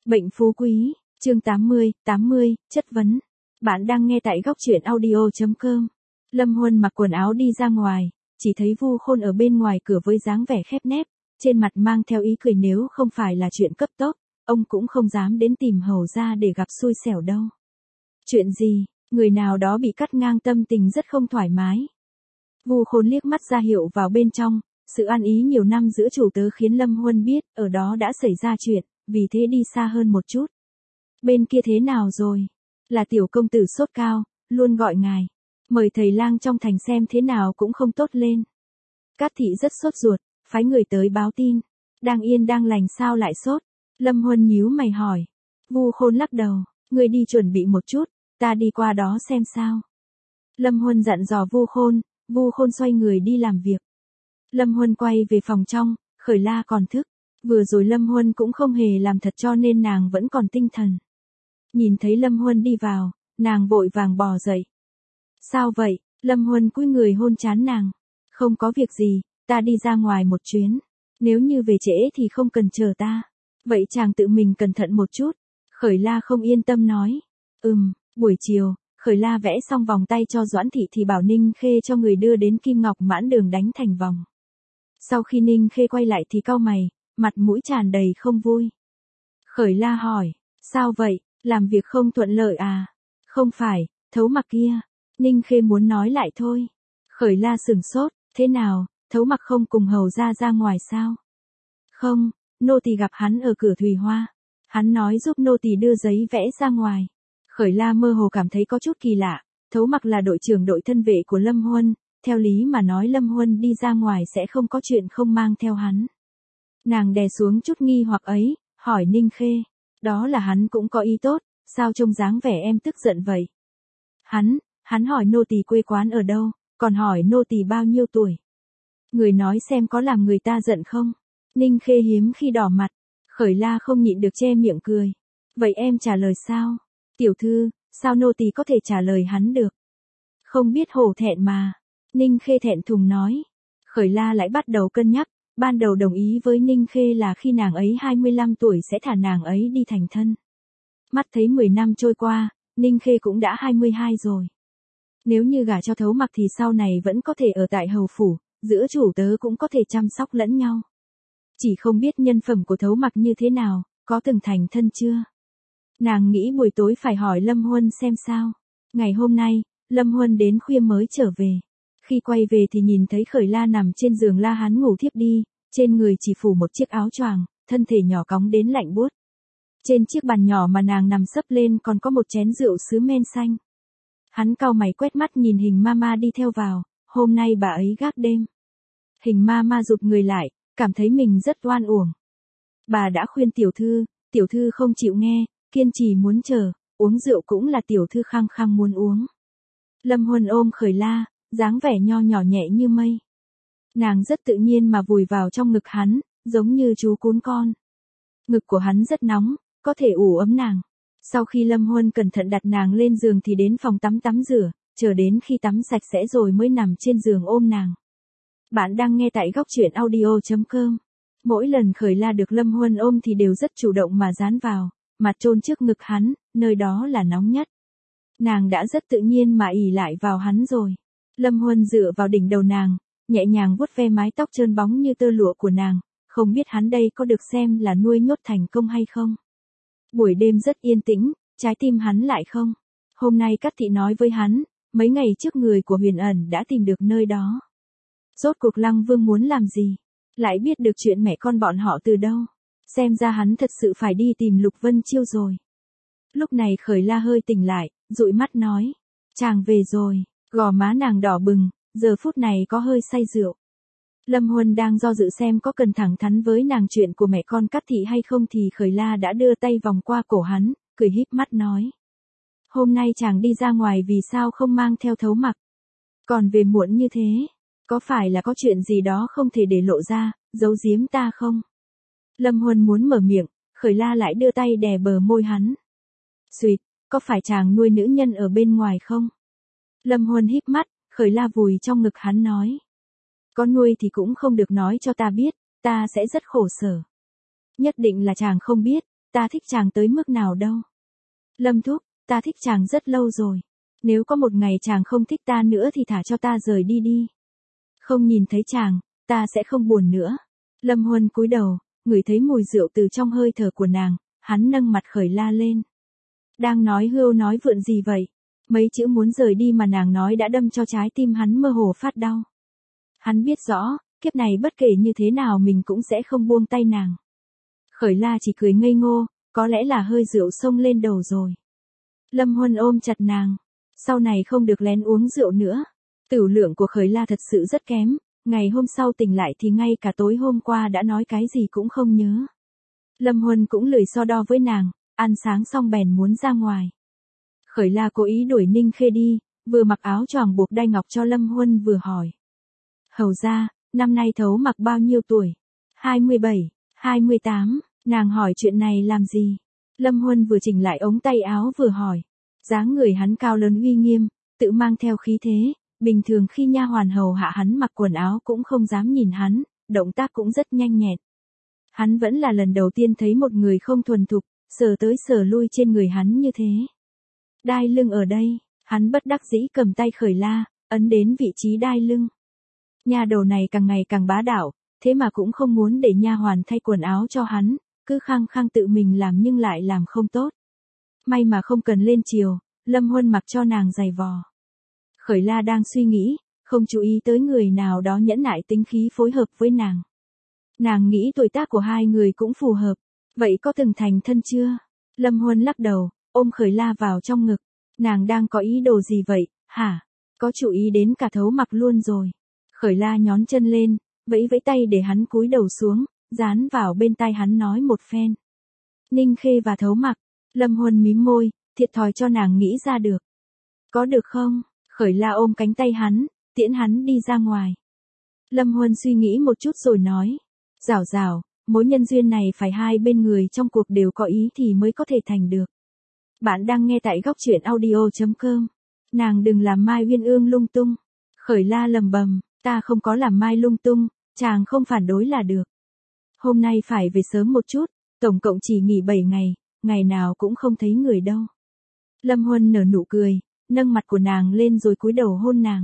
Bệnh phú quý, chương 80, chất vấn. Bạn đang nghe tại góc truyện audio.com. Lâm Huân mặc quần áo đi ra ngoài, chỉ thấy Vu Khôn ở bên ngoài cửa với dáng vẻ khép nép, trên mặt mang theo ý cười, nếu không phải là chuyện cấp tốc, ông cũng không dám đến tìm hầu ra để gặp xui xẻo đâu. Chuyện gì? Người nào đó bị cắt ngang, tâm tình rất không thoải mái. Vu Khôn liếc mắt ra hiệu vào bên trong, sự ăn ý nhiều năm giữa chủ tớ khiến Lâm Huân biết ở đó đã xảy ra chuyện, vì thế đi xa hơn một chút. Bên kia thế nào rồi? Là tiểu công tử sốt cao, luôn gọi ngài. Mời thầy lang trong thành xem thế nào cũng không tốt lên. Cát thị rất sốt ruột, phái người tới báo tin. Đang yên đang lành sao lại sốt? Lâm Huân nhíu mày hỏi. Vu Khôn lắc đầu, ngươi đi chuẩn bị một chút, ta đi qua đó xem sao. Lâm Huân dặn dò Vu Khôn xoay người đi làm việc. Lâm Huân quay về phòng trong, Khởi La còn thức. Vừa rồi Lâm Huân cũng không hề làm thật cho nên nàng vẫn còn tinh thần. Nhìn thấy Lâm Huân đi vào, nàng vội vàng bò dậy. Sao vậy? Lâm Huân cúi người hôn trán nàng. Không có việc gì, ta đi ra ngoài một chuyến. Nếu như về trễ thì không cần chờ ta. Vậy chàng tự mình cẩn thận một chút. Khởi La không yên tâm nói. Buổi chiều, Khởi La vẽ xong vòng tay cho Doãn Thị thì bảo Ninh Khê cho người đưa đến Kim Ngọc Mãn Đường đánh thành vòng. Sau khi Ninh Khê quay lại thì cau mày, mặt mũi tràn đầy không vui. Khởi La hỏi, sao vậy, làm việc không thuận lợi à? Không phải, Thấu Mặc kia. Ninh Khê muốn nói lại thôi. Khởi La sửng sốt, thế nào, Thấu Mặc không cùng hầu ra ngoài sao? Không, nô tỳ gặp hắn ở cửa Thùy Hoa. Hắn nói giúp nô tỳ đưa giấy vẽ ra ngoài. Khởi La mơ hồ cảm thấy có chút kỳ lạ, Thấu Mặc là đội trưởng đội thân vệ của Lâm Huân, theo lý mà nói Lâm Huân đi ra ngoài sẽ không có chuyện không mang theo hắn. Nàng đè xuống chút nghi hoặc ấy, hỏi Ninh Khê, đó là hắn cũng có ý tốt, sao trông dáng vẻ em tức giận vậy? Hắn hỏi nô tỳ quê quán ở đâu, còn hỏi nô tỳ bao nhiêu tuổi. Người nói xem có làm người ta giận không? Ninh Khê hiếm khi đỏ mặt, Khởi La không nhịn được che miệng cười. Vậy em trả lời sao? Tiểu thư, sao nô tỳ có thể trả lời hắn được? Không biết hổ thẹn mà. Ninh Khê thẹn thùng nói. Khởi La lại bắt đầu cân nhắc, ban đầu đồng ý với Ninh Khê là khi nàng ấy 25 tuổi sẽ thả nàng ấy đi thành thân. Mắt thấy 10 năm trôi qua, Ninh Khê cũng đã 22 rồi. Nếu như gả cho Thấu Mặc thì sau này vẫn có thể ở tại hầu phủ, giữa chủ tớ cũng có thể chăm sóc lẫn nhau. Chỉ không biết nhân phẩm của Thấu Mặc như thế nào, có từng thành thân chưa? Nàng nghĩ buổi tối phải hỏi Lâm Huân xem sao. Ngày hôm nay, Lâm Huân đến khuya mới trở về. Khi quay về thì nhìn thấy Khởi La nằm trên giường la hán ngủ thiếp đi, trên người chỉ phủ một chiếc áo choàng, thân thể nhỏ cóng đến lạnh buốt. Trên chiếc bàn nhỏ mà nàng nằm sấp lên còn có một chén rượu sứ men xanh. Hắn cau mày quét mắt nhìn Hình Mama đi theo vào, hôm nay bà ấy gác đêm. Hình Mama rụt người lại, cảm thấy mình rất oan uổng. Bà đã khuyên tiểu thư không chịu nghe, kiên trì muốn chờ, uống rượu cũng là tiểu thư khăng khăng muốn uống. Lâm Huân ôm Khởi La, dáng vẻ nho nhỏ nhẹ như mây. Nàng rất tự nhiên mà vùi vào trong ngực hắn, giống như chú cún con. Ngực của hắn rất nóng, có thể ủ ấm nàng. Sau khi Lâm Huân cẩn thận đặt nàng lên giường thì đến phòng tắm rửa, chờ đến khi tắm sạch sẽ rồi mới nằm trên giường ôm nàng. Bạn đang nghe tại góc truyện audio.com. Mỗi lần Khởi La được Lâm Huân ôm thì đều rất chủ động mà dán vào, mặt chôn trước ngực hắn, nơi đó là nóng nhất. Nàng đã rất tự nhiên mà ỷ lại vào hắn rồi. Lâm Huân dựa vào đỉnh đầu nàng, nhẹ nhàng vuốt ve mái tóc trơn bóng như tơ lụa của nàng, không biết hắn đây có được xem là nuôi nhốt thành công hay không. Buổi đêm rất yên tĩnh, trái tim hắn lại không. Hôm nay Cát Thị nói với hắn, mấy ngày trước người của Huyền Ẩn đã tìm được nơi đó. Rốt cuộc Lăng Vương muốn làm gì? Lại biết được chuyện mẹ con bọn họ từ đâu? Xem ra hắn thật sự phải đi tìm Lục Vân Chiêu rồi. Lúc này Khởi La hơi tỉnh lại, dụi mắt nói, chàng về rồi. Gò má nàng đỏ bừng, giờ phút này có hơi say rượu. Lâm Huân đang do dự xem có cần thẳng thắn với nàng chuyện của mẹ con Cát Thị hay không thì Khởi La đã đưa tay vòng qua cổ hắn, cười híp mắt nói. Hôm nay chàng đi ra ngoài vì sao không mang theo Thấu Mặc? Còn về muộn như thế, có phải là có chuyện gì đó không thể để lộ ra, giấu giếm ta không? Lâm Huân muốn mở miệng, Khởi La lại đưa tay đè bờ môi hắn. Xuyệt, có phải chàng nuôi nữ nhân ở bên ngoài không? Lâm Huân híp mắt, Khởi La vùi trong ngực hắn nói. Có nuôi thì cũng không được nói cho ta biết, ta sẽ rất khổ sở. Nhất định là chàng không biết, ta thích chàng tới mức nào đâu. Lâm thúc, ta thích chàng rất lâu rồi. Nếu có một ngày chàng không thích ta nữa thì thả cho ta rời đi đi. Không nhìn thấy chàng, ta sẽ không buồn nữa. Lâm Huân cúi đầu, ngửi thấy mùi rượu từ trong hơi thở của nàng, hắn nâng mặt Khởi La lên. Đang nói hưu nói vượn gì vậy? Mấy chữ muốn rời đi mà nàng nói đã đâm cho trái tim hắn mơ hồ phát đau. Hắn biết rõ, kiếp này bất kể như thế nào mình cũng sẽ không buông tay nàng. Khởi La chỉ cười ngây ngô, có lẽ là hơi rượu xông lên đầu rồi. Lâm Huân ôm chặt nàng, sau này không được lén uống rượu nữa. Tửu lượng của Khởi La thật sự rất kém, ngày hôm sau tỉnh lại thì ngay cả tối hôm qua đã nói cái gì cũng không nhớ. Lâm Huân cũng lười so đo với nàng, ăn sáng xong bèn muốn ra ngoài. Khởi La cố ý đuổi Ninh Khê đi, vừa mặc áo choàng buộc đai ngọc cho Lâm Huân vừa hỏi. Hầu ra, năm nay Thấu Mặc bao nhiêu tuổi? 27, 28, nàng hỏi chuyện này làm gì? Lâm Huân vừa chỉnh lại ống tay áo vừa hỏi. Dáng người hắn cao lớn uy nghiêm, tự mang theo khí thế, bình thường khi nha hoàn hầu hạ hắn mặc quần áo cũng không dám nhìn hắn, động tác cũng rất nhanh nhẹn. Hắn vẫn là lần đầu tiên thấy một người không thuần thục, sờ tới sờ lui trên người hắn như thế. Đai lưng ở đây, hắn bất đắc dĩ cầm tay Khởi La, ấn đến vị trí đai lưng. Nha đầu này càng ngày càng bá đạo, thế mà cũng không muốn để nha hoàn thay quần áo cho hắn, cứ khăng khăng tự mình làm nhưng lại làm không tốt. May mà không cần lên chiều, Lâm Huân mặc cho nàng giày vò. Khởi La đang suy nghĩ, không chú ý tới người nào đó nhẫn nại tính khí phối hợp với nàng. Nàng nghĩ tuổi tác của hai người cũng phù hợp, vậy có từng thành thân chưa? Lâm Huân lắc đầu, ôm Khởi La vào trong ngực. Nàng đang có ý đồ gì vậy, hả? Có chú ý đến cả Thấu Mặc luôn rồi. Khởi La nhón chân lên, vẫy vẫy tay để hắn cúi đầu xuống, dán vào bên tai hắn nói một phen. Ninh Khê và Thấu Mặc. Lâm Huân mím môi, thiệt thòi cho nàng nghĩ ra được. Có được không? Khởi La ôm cánh tay hắn, tiễn hắn đi ra ngoài. Lâm Huân suy nghĩ một chút rồi nói. Giảo giảo, mối nhân duyên này phải hai bên người trong cuộc đều có ý thì mới có thể thành được. Bạn đang nghe tại góc truyện audio.com. Nàng đừng làm Mai Uyên Ương lung tung. Khởi La lầm bầm, ta không có làm Mai lung tung, chàng không phản đối là được. Hôm nay phải về sớm một chút, tổng cộng chỉ nghỉ 7 ngày, ngày nào cũng không thấy người đâu. Lâm Huân nở nụ cười, nâng mặt của nàng lên rồi cúi đầu hôn nàng.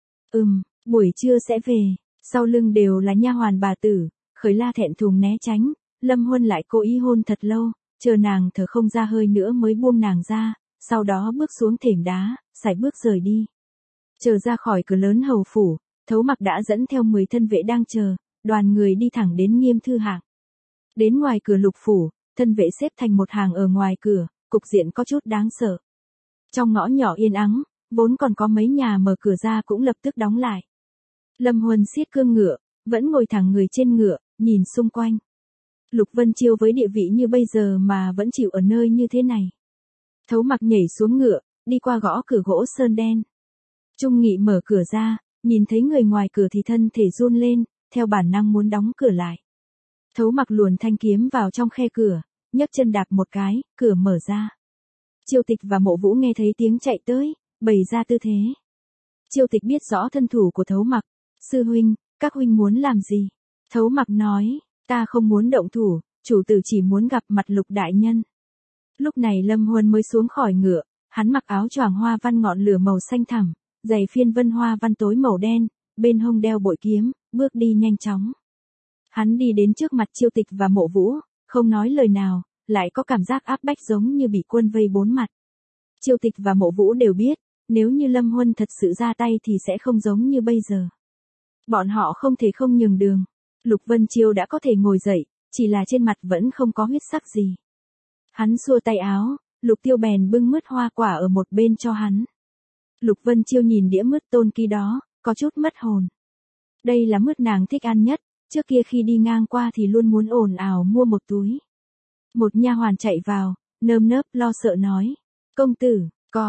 Buổi trưa sẽ về, sau lưng đều là nha hoàn bà tử. Khởi La thẹn thùng né tránh, Lâm Huân lại cố ý hôn thật lâu, chờ nàng thở không ra hơi nữa mới buông nàng ra, sau đó bước xuống thềm đá, sải bước rời đi. Chờ ra khỏi cửa lớn hầu phủ, Thấu Mặc đã dẫn theo 10 thân vệ đang chờ, đoàn người đi thẳng đến Nghiêm Thư Hạng. Đến ngoài cửa lục phủ, thân vệ xếp thành một hàng ở ngoài cửa, cục diện có chút đáng sợ. Trong ngõ nhỏ yên ắng, vốn còn có mấy nhà mở cửa ra cũng lập tức đóng lại. Lâm Huân siết cương ngựa, vẫn ngồi thẳng người trên ngựa, nhìn xung quanh. Lục Vân Chiêu với địa vị như bây giờ mà vẫn chịu ở nơi như thế này. Thấu Mặc nhảy xuống ngựa, đi qua gõ cửa gỗ sơn đen. Trung Nghị mở cửa ra, nhìn thấy người ngoài cửa thì thân thể run lên, theo bản năng muốn đóng cửa lại. Thấu Mặc luồn thanh kiếm vào trong khe cửa, nhấc chân đạp một cái, cửa mở ra. Chiêu Tịch và Mộ Vũ nghe thấy tiếng chạy tới, bày ra tư thế. Chiêu Tịch biết rõ thân thủ của Thấu Mặc. Sư huynh, các huynh muốn làm gì? Thấu Mặc nói, ta không muốn động thủ, chủ tử chỉ muốn gặp mặt Lục đại nhân. Lúc này Lâm Huân mới xuống khỏi ngựa, hắn mặc áo choàng hoa văn ngọn lửa màu xanh thẳm, giày phiên vân hoa văn tối màu đen, bên hông đeo bội kiếm, bước đi nhanh chóng. Hắn đi đến trước mặt Chiêu Tịch và Mộ Vũ, không nói lời nào, lại có cảm giác áp bách giống như bị quân vây bốn mặt. Chiêu Tịch và Mộ Vũ đều biết, nếu như Lâm Huân thật sự ra tay thì sẽ không giống như bây giờ. Bọn họ không thể không nhường đường. Lục Vân Chiêu đã có thể ngồi dậy, chỉ là trên mặt vẫn không có huyết sắc gì. Hắn xua tay áo, Lục Tiêu bèn bưng mứt hoa quả ở một bên cho hắn. Lục Vân Chiêu nhìn đĩa mứt tôn ký đó, có chút mất hồn. Đây là mứt nàng thích ăn nhất, trước kia khi đi ngang qua thì luôn muốn ồn ào mua một túi. Một nha hoàn chạy vào, nơm nớp lo sợ nói. Công tử,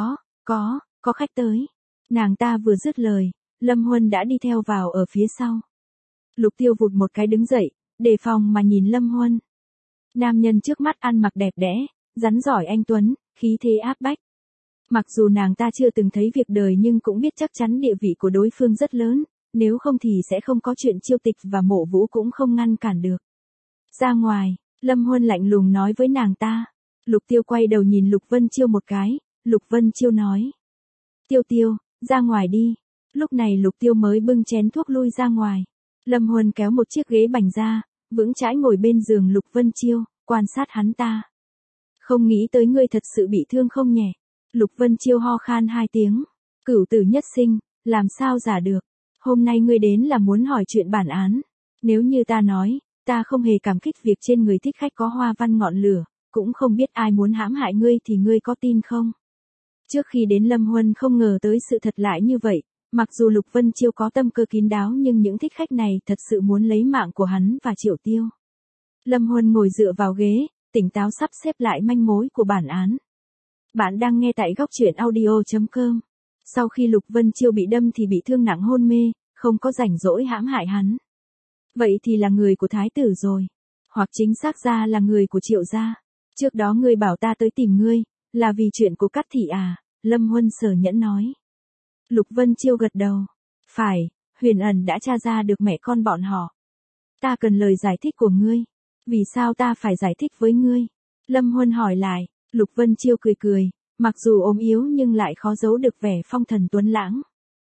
có khách tới. Nàng ta vừa dứt lời, Lâm Huân đã đi theo vào ở phía sau. Lục Tiêu vụt một cái đứng dậy, đề phòng mà nhìn Lâm Huân. Nam nhân trước mắt ăn mặc đẹp đẽ, rắn giỏi anh tuấn, khí thế áp bách. Mặc dù nàng ta chưa từng thấy việc đời nhưng cũng biết chắc chắn địa vị của đối phương rất lớn, nếu không thì sẽ không có chuyện Chiêu Tịch và Mộ Vũ cũng không ngăn cản được. Ra ngoài, Lâm Huân lạnh lùng nói với nàng ta. Lục Tiêu quay đầu nhìn Lục Vân Chiêu một cái, Lục Vân Chiêu nói. Tiêu Tiêu, ra ngoài đi. Lúc này Lục Tiêu mới bưng chén thuốc lui ra ngoài. Lâm Huân kéo một chiếc ghế bành ra, vững chãi ngồi bên giường Lục Vân Chiêu, quan sát hắn ta. Không nghĩ tới ngươi thật sự bị thương không nhẹ. Lục Vân Chiêu ho khan 2 tiếng. Cửu tử nhất sinh, làm sao giả được. Hôm nay ngươi đến là muốn hỏi chuyện bản án. Nếu như ta nói, ta không hề cảm kích việc trên người thích khách có hoa văn ngọn lửa, cũng không biết ai muốn hãm hại ngươi thì ngươi có tin không? Trước khi đến Lâm Huân không ngờ tới sự thật lại như vậy, mặc dù Lục Vân Chiêu có tâm cơ kín đáo nhưng những thích khách này thật sự muốn lấy mạng của hắn và Triệu Tiêu. Lâm Huân ngồi dựa vào ghế, tỉnh táo sắp xếp lại manh mối của bản án. Bạn đang nghe tại góc truyện audio.com. Sau khi Lục Vân Chiêu bị đâm thì bị thương nặng hôn mê, không có rảnh rỗi hãm hại hắn. Vậy thì là người của thái tử rồi. Hoặc chính xác ra là người của Triệu gia. Trước đó ngươi bảo ta tới tìm ngươi, là vì chuyện của Cát Thị à? Lâm Huân sở nhẫn nói. Lục Vân Chiêu gật đầu. Phải, Huyền Ẩn đã tra ra được mẹ con bọn họ. Ta cần lời giải thích của ngươi. Vì sao ta phải giải thích với ngươi? Lâm Huân hỏi lại. Lục Vân Chiêu cười cười, mặc dù ốm yếu nhưng lại khó giấu được vẻ phong thần tuấn lãng.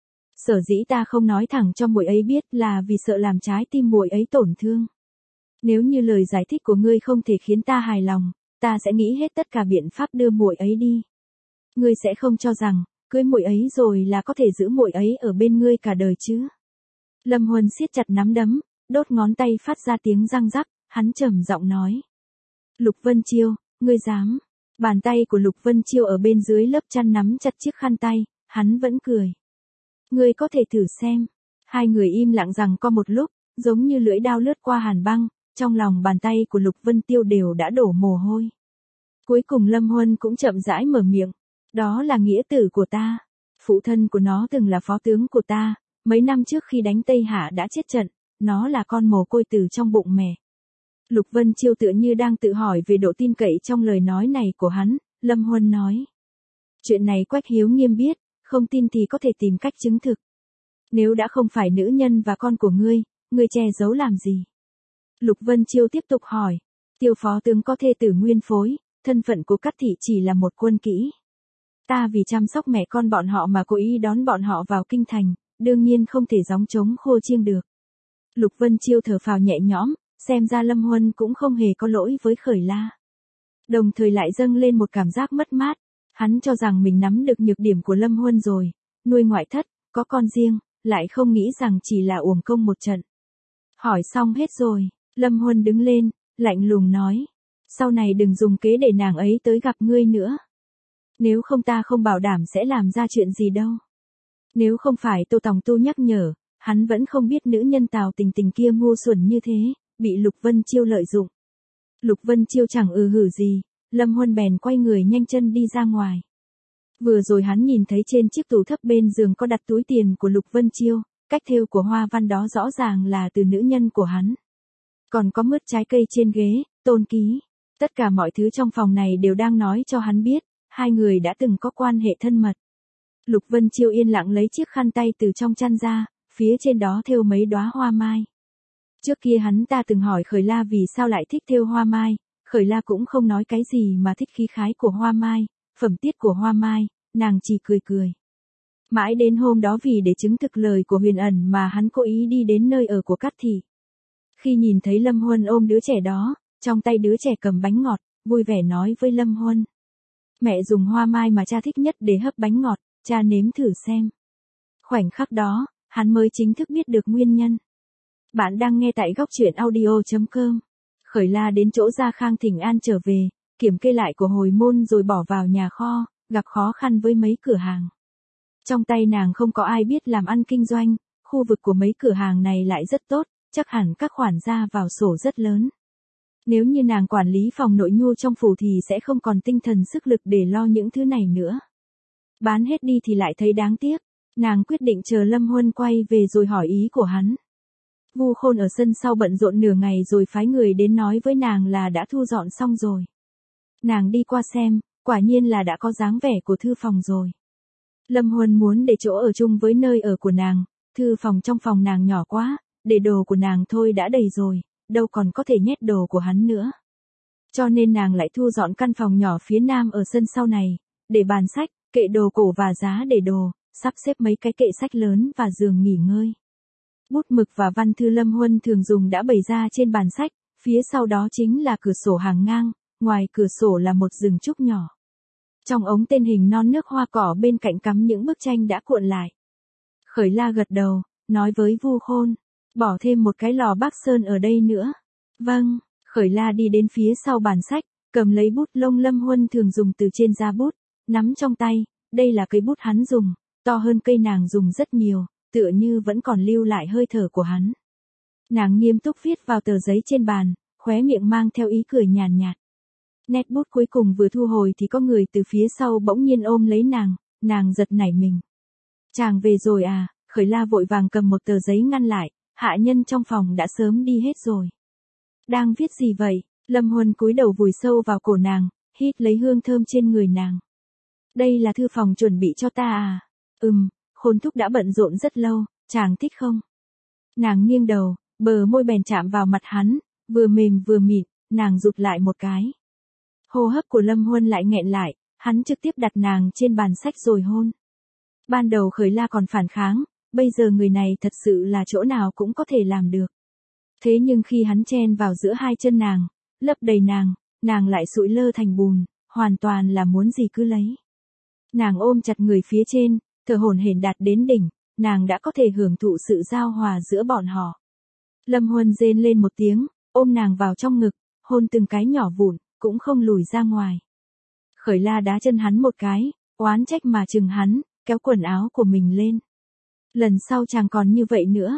Sở dĩ ta không nói thẳng cho muội ấy biết là vì sợ làm trái tim muội ấy tổn thương. Nếu như lời giải thích của ngươi không thể khiến ta hài lòng, ta sẽ nghĩ hết tất cả biện pháp đưa muội ấy đi. Ngươi sẽ không cho rằng, cưới muội ấy rồi là có thể giữ muội ấy ở bên ngươi cả đời chứ? Lâm Huân siết chặt nắm đấm, đốt ngón tay phát ra tiếng răng rắc, hắn trầm giọng nói. Lục Vân Chiêu, ngươi dám? Bàn tay của Lục Vân Chiêu ở bên dưới lớp chăn nắm chặt chiếc khăn tay, hắn vẫn cười. Ngươi có thể thử xem. Hai người im lặng rằng có một lúc, giống như lưỡi dao lướt qua hàn băng, trong lòng bàn tay của Lục Vân Tiêu đều đã đổ mồ hôi. Cuối cùng Lâm Huân cũng chậm rãi mở miệng. Đó là nghĩa tử của ta. Phụ thân của nó từng là phó tướng của ta, mấy năm trước khi đánh Tây Hạ đã chết trận, nó là con mồ côi từ trong bụng mẹ. Lục Vân Chiêu tựa như đang tự hỏi về độ tin cậy trong lời nói này của hắn, Lâm Huân nói. Chuyện này Quách Hiếu Nghiêm biết, không tin thì có thể tìm cách chứng thực. Nếu đã không phải nữ nhân và con của ngươi che giấu làm gì? Lục Vân Chiêu tiếp tục hỏi. Tiêu phó tướng có thê tử nguyên phối, thân phận của Cát Thị chỉ là một quân kỹ. Ta vì chăm sóc mẹ con bọn họ mà cố ý đón bọn họ vào kinh thành, đương nhiên không thể gióng trống khô chiêng được. Lục Vân Chiêu thở phào nhẹ nhõm, xem ra Lâm Huân cũng không hề có lỗi với Khởi La. Đồng thời lại dâng lên một cảm giác mất mát, hắn cho rằng mình nắm được nhược điểm của Lâm Huân rồi, nuôi ngoại thất, có con riêng, lại không nghĩ rằng chỉ là uổng công một trận. Hỏi xong hết rồi, Lâm Huân đứng lên, lạnh lùng nói, sau này đừng dùng kế để nàng ấy tới gặp ngươi nữa. Nếu không ta không bảo đảm sẽ làm ra chuyện gì đâu. Nếu không phải Tô Tòng Tu nhắc nhở, hắn vẫn không biết nữ nhân Tào Tình Tình kia ngu xuẩn như thế, bị Lục Vân Chiêu lợi dụng. Lục Vân Chiêu chẳng hử gì, Lâm Huân bèn quay người nhanh chân đi ra ngoài. Vừa rồi hắn nhìn thấy trên chiếc tủ thấp bên giường có đặt túi tiền của Lục Vân Chiêu, cách thêu của hoa văn đó rõ ràng là từ nữ nhân của hắn. Còn có mứt trái cây trên ghế, tôn ký. Tất cả mọi thứ trong phòng này đều đang nói cho hắn biết, hai người đã từng có quan hệ thân mật. Lục Vân Chiêu yên lặng lấy chiếc khăn tay từ trong chăn ra, phía trên đó thêu mấy đóa hoa mai. Trước kia hắn ta từng hỏi Khởi La vì sao lại thích thêu hoa mai, Khởi La cũng không nói cái gì mà thích khí khái của hoa mai, phẩm tiết của hoa mai, nàng chỉ cười cười. Mãi đến hôm đó vì để chứng thực lời của Huyền Ẩn mà hắn cố ý đi đến nơi ở của Cát Thị. Khi nhìn thấy Lâm Huân ôm đứa trẻ đó, trong tay đứa trẻ cầm bánh ngọt, vui vẻ nói với Lâm Huân. Mẹ dùng hoa mai mà cha thích nhất để hấp bánh ngọt, cha nếm thử xem. Khoảnh khắc đó, hắn mới chính thức biết được nguyên nhân. Bạn đang nghe tại góc truyện audio.com. Khởi La đến chỗ Gia Khang thỉnh an trở về, kiểm kê lại của hồi môn rồi bỏ vào nhà kho, gặp khó khăn với mấy cửa hàng. Trong tay nàng không có ai biết làm ăn kinh doanh, khu vực của mấy cửa hàng này lại rất tốt, chắc hẳn các khoản ra vào sổ rất lớn. Nếu như nàng quản lý phòng nội nhu trong phủ thì sẽ không còn tinh thần sức lực để lo những thứ này nữa. Bán hết đi thì lại thấy đáng tiếc, nàng quyết định chờ Lâm Huân quay về rồi hỏi ý của hắn. Vu Khôn ở sân sau bận rộn nửa ngày rồi phái người đến nói với nàng là đã thu dọn xong rồi. Nàng đi qua xem, quả nhiên là đã có dáng vẻ của thư phòng rồi. Lâm Huân muốn để chỗ ở chung với nơi ở của nàng, thư phòng trong phòng nàng nhỏ quá, để đồ của nàng thôi đã đầy rồi, đâu còn có thể nhét đồ của hắn nữa. Cho nên nàng lại thu dọn căn phòng nhỏ phía nam ở sân sau này, để bàn sách, kệ đồ cổ và giá để đồ, sắp xếp mấy cái kệ sách lớn và giường nghỉ ngơi. Bút mực và văn thư Lâm Huân thường dùng đã bày ra trên bàn sách, phía sau đó chính là cửa sổ hàng ngang, ngoài cửa sổ là một rừng trúc nhỏ. Trong ống tên hình non nước hoa cỏ bên cạnh cắm những bức tranh đã cuộn lại. Khởi La gật đầu, nói với Vu Khôn, bỏ thêm một cái lò Bắc Sơn ở đây nữa. Vâng, Khởi La đi đến phía sau bàn sách, cầm lấy bút lông Lâm Huân thường dùng từ trên ra bút, nắm trong tay, đây là cây bút hắn dùng, to hơn cây nàng dùng rất nhiều, tựa như vẫn còn lưu lại hơi thở của hắn. Nàng nghiêm túc viết vào tờ giấy trên bàn, khóe miệng mang theo ý cười nhàn nhạt. Nét bút cuối cùng vừa thu hồi thì có người từ phía sau bỗng nhiên ôm lấy nàng giật nảy mình. Chàng về rồi à? Khởi La vội vàng cầm một tờ giấy ngăn lại, hạ nhân trong phòng đã sớm đi hết rồi. Đang viết gì vậy? Lâm Huân cúi đầu vùi sâu vào cổ nàng, hít lấy hương thơm trên người nàng. Đây là thư phòng chuẩn bị cho ta à? Khôn thúc đã bận rộn rất lâu, chàng thích không? Nàng nghiêng đầu, bờ môi bèn chạm vào mặt hắn, vừa mềm vừa mịn, nàng rụt lại một cái. Hô hấp của Lâm Huân lại nghẹn lại, hắn trực tiếp đặt nàng trên bàn sách rồi hôn. Ban đầu Khởi La còn phản kháng, bây giờ người này thật sự là chỗ nào cũng có thể làm được. Thế nhưng khi hắn chen vào giữa hai chân nàng, lấp đầy nàng lại sụi lơ thành bùn, hoàn toàn là muốn gì cứ lấy. Nàng ôm chặt người phía trên, thở hổn hển đạt đến đỉnh, nàng đã có thể hưởng thụ sự giao hòa giữa bọn họ. Lâm Huân rên lên một tiếng, ôm nàng vào trong ngực, hôn từng cái nhỏ vụn, cũng không lùi ra ngoài. Khởi La đá chân hắn một cái, oán trách mà chừng hắn, kéo quần áo của mình lên. Lần sau chàng còn như vậy nữa,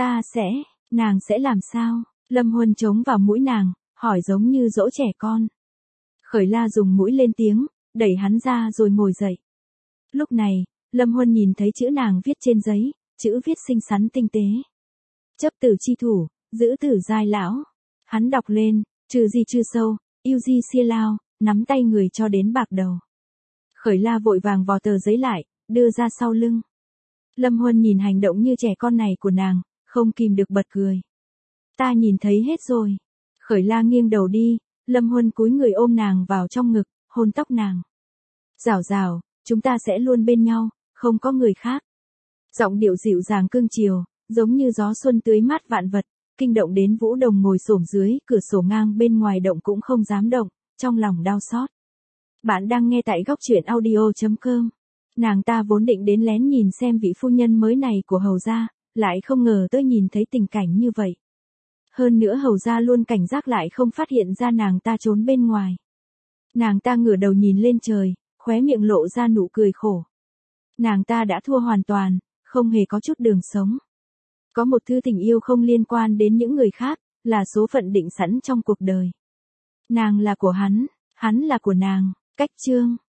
nàng sẽ làm sao? Lâm Huân chống vào mũi nàng, hỏi giống như dỗ trẻ con. Khởi La dùng mũi lên tiếng, đẩy hắn ra rồi ngồi dậy. Lúc này, Lâm Huân nhìn thấy chữ nàng viết trên giấy, chữ viết xinh xắn tinh tế. Chấp tử chi thủ, giữ tử giai lão. Hắn đọc lên, trừ gì chư sâu, yêu di xia lao, nắm tay người cho đến bạc đầu. Khởi La vội vàng vò tờ giấy lại, đưa ra sau lưng. Lâm Huân nhìn hành động như trẻ con này của nàng, không kìm được bật cười. Ta nhìn thấy hết rồi. Khởi La nghiêng đầu đi, Lâm Huân cúi người ôm nàng vào trong ngực, hôn tóc nàng. Rảo, chúng ta sẽ luôn bên nhau, không có người khác. Giọng điệu dịu dàng cương chiều, giống như gió xuân tưới mát vạn vật, kinh động đến Vũ Đồng ngồi xổm dưới cửa sổ ngang bên ngoài động cũng không dám động, trong lòng đau xót. Bạn đang nghe tại góc truyện audio.com. Nàng ta vốn định đến lén nhìn xem vị phu nhân mới này của hầu gia, lại không ngờ tới nhìn thấy tình cảnh như vậy. Hơn nữa hầu gia luôn cảnh giác lại không phát hiện ra nàng ta trốn bên ngoài. Nàng ta ngửa đầu nhìn lên trời, khóe miệng lộ ra nụ cười khổ. Nàng ta đã thua hoàn toàn, không hề có chút đường sống. Có một thứ tình yêu không liên quan đến những người khác, là số phận định sẵn trong cuộc đời. Nàng là của hắn là của nàng. Cách chương